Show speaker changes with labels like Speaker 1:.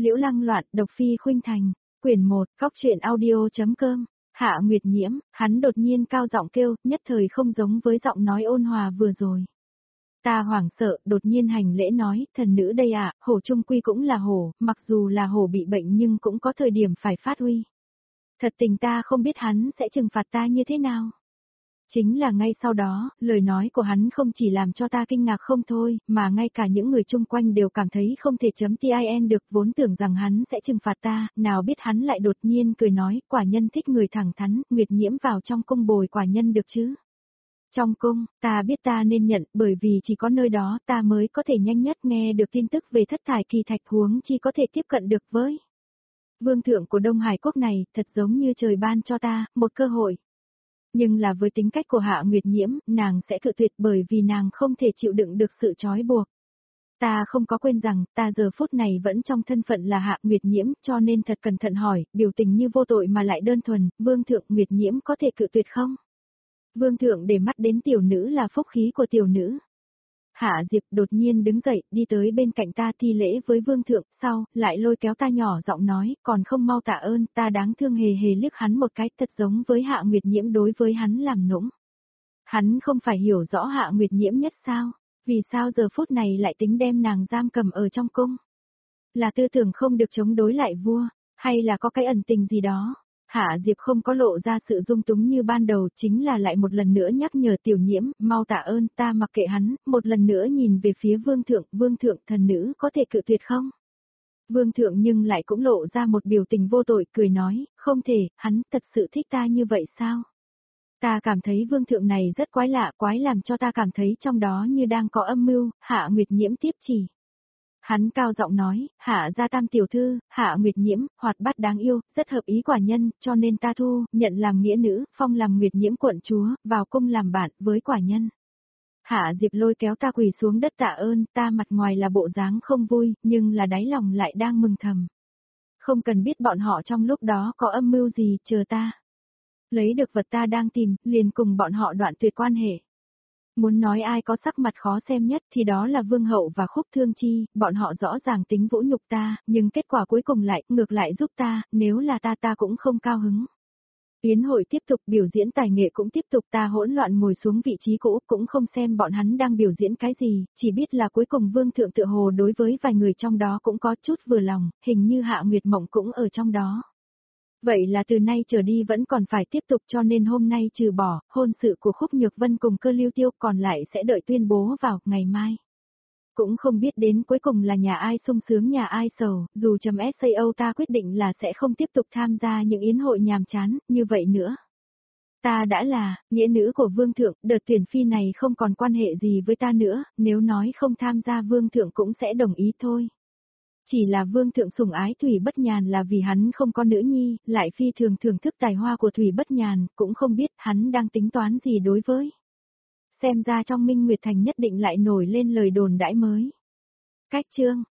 Speaker 1: Liễu Lăng Loạn, độc phi khuynh thành, quyển 1, Cóc truyện audio.com, Hạ Nguyệt Nhiễm, hắn đột nhiên cao giọng kêu, nhất thời không giống với giọng nói ôn hòa vừa rồi. Ta hoảng sợ, đột nhiên hành lễ nói, thần nữ đây ạ, hổ trung quy cũng là hổ, mặc dù là hổ bị bệnh nhưng cũng có thời điểm phải phát huy. Thật tình ta không biết hắn sẽ trừng phạt ta như thế nào. Chính là ngay sau đó, lời nói của hắn không chỉ làm cho ta kinh ngạc không thôi, mà ngay cả những người chung quanh đều cảm thấy không thể chấm tin được, vốn tưởng rằng hắn sẽ trừng phạt ta, nào biết hắn lại đột nhiên cười nói, quả nhân thích người thẳng thắn, Nguyệt Nhiễm vào trong cung bồi quả nhân được chứ. Trong cung, ta biết ta nên nhận, bởi vì chỉ có nơi đó ta mới có thể nhanh nhất nghe được tin tức về thất thải kỳ thạch, huống chi có thể tiếp cận được với vương thượng của Đông Hải quốc này, thật giống như trời ban cho ta, một cơ hội. Nhưng là với tính cách của Hạ Nguyệt Nhiễm, nàng sẽ cự tuyệt bởi vì nàng không thể chịu đựng được sự trói buộc. Ta không có quên rằng, ta giờ phút này vẫn trong thân phận là Hạ Nguyệt Nhiễm, cho nên thật cẩn thận hỏi, biểu tình như vô tội mà lại đơn thuần, vương thượng Nguyệt Nhiễm có thể cự tuyệt không? Vương thượng để mắt đến tiểu nữ là phúc khí của tiểu nữ. Hạ Diệp đột nhiên đứng dậy, đi tới bên cạnh ta thi lễ với vương thượng, sau, lại lôi kéo ta nhỏ giọng nói, còn không mau tạ ơn, ta đáng thương hề hề liếc hắn một cái, thật giống với Hạ Nguyệt Nhiễm đối với hắn làm nũng. Hắn không phải hiểu rõ Hạ Nguyệt Nhiễm nhất sao? Vì sao giờ phút này lại tính đem nàng giam cầm ở trong cung? Là tư tưởng không được chống đối lại vua, hay là có cái ẩn tình gì đó? Hạ Diệp không có lộ ra sự dung túng như ban đầu, chính là lại một lần nữa nhắc nhở tiểu nhiễm, mau tạ ơn, ta mặc kệ hắn, một lần nữa nhìn về phía vương thượng thần nữ có thể cự tuyệt không? Vương thượng nhưng lại cũng lộ ra một biểu tình vô tội, cười nói, không thể, hắn thật sự thích ta như vậy sao? Ta cảm thấy vương thượng này rất quái lạ, quái làm cho ta cảm thấy trong đó như đang có âm mưu. Hạ Nguyệt Nhiễm tiếp chỉ. Hắn cao giọng nói, Hạ gia tam tiểu thư, Hạ Nguyệt Nhiễm, hoạt bát đáng yêu, rất hợp ý quả nhân, cho nên ta thu, nhận làm nghĩa nữ, phong làm Nguyệt Nhiễm quận chúa, vào cung làm bạn với quả nhân. Hạ Diệp lôi kéo ta quỳ xuống đất tạ ơn, ta mặt ngoài là bộ dáng không vui, nhưng là đáy lòng lại đang mừng thầm. Không cần biết bọn họ trong lúc đó có âm mưu gì, chờ ta. Lấy được vật ta đang tìm, liền cùng bọn họ đoạn tuyệt quan hệ. Muốn nói ai có sắc mặt khó xem nhất thì đó là Vương Hậu và Khúc Thương Chi, bọn họ rõ ràng tính vũ nhục ta, nhưng kết quả cuối cùng lại, ngược lại giúp ta, nếu là ta cũng không cao hứng. Yến hội tiếp tục, biểu diễn tài nghệ cũng tiếp tục, ta hỗn loạn ngồi xuống vị trí cũ, cũng không xem bọn hắn đang biểu diễn cái gì, chỉ biết là cuối cùng Vương Thượng tựa hồ đối với vài người trong đó cũng có chút vừa lòng, hình như Hạ Nguyệt Mộng cũng ở trong đó. Vậy là từ nay trở đi vẫn còn phải tiếp tục, cho nên hôm nay trừ bỏ hôn sự của Khúc Nhược Vân cùng Cơ Lưu Tiêu, còn lại sẽ đợi tuyên bố vào ngày mai. Cũng không biết đến cuối cùng là nhà ai sung sướng nhà ai sầu, dù sao ta quyết định là sẽ không tiếp tục tham gia những yến hội nhàm chán như vậy nữa. Ta đã là nghĩa nữ của Vương Thượng, đợt tuyển phi này không còn quan hệ gì với ta nữa, nếu nói không tham gia Vương Thượng cũng sẽ đồng ý thôi. Chỉ là Vương Thượng sủng ái Thủy Bất Nhàn là vì hắn không có nữ nhi, lại phi thường thưởng thức tài hoa của Thủy Bất Nhàn, cũng không biết hắn đang tính toán gì đối với. Xem ra trong Minh Nguyệt Thành nhất định lại nổi lên lời đồn đãi mới. Cách chương